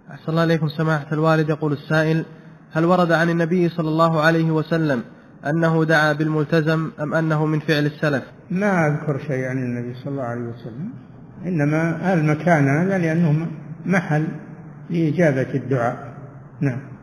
أحسن الله إليكم سماحة الوالد. يقول السائل: هل ورد عن النبي صلى الله عليه وسلم أنه دعا بالملتزم أم أنه من فعل السلف؟ ما أذكر شيء عن النبي صلى الله عليه وسلم، إنما المكان هذا لأنه محل لإجابة الدعاء. نعم.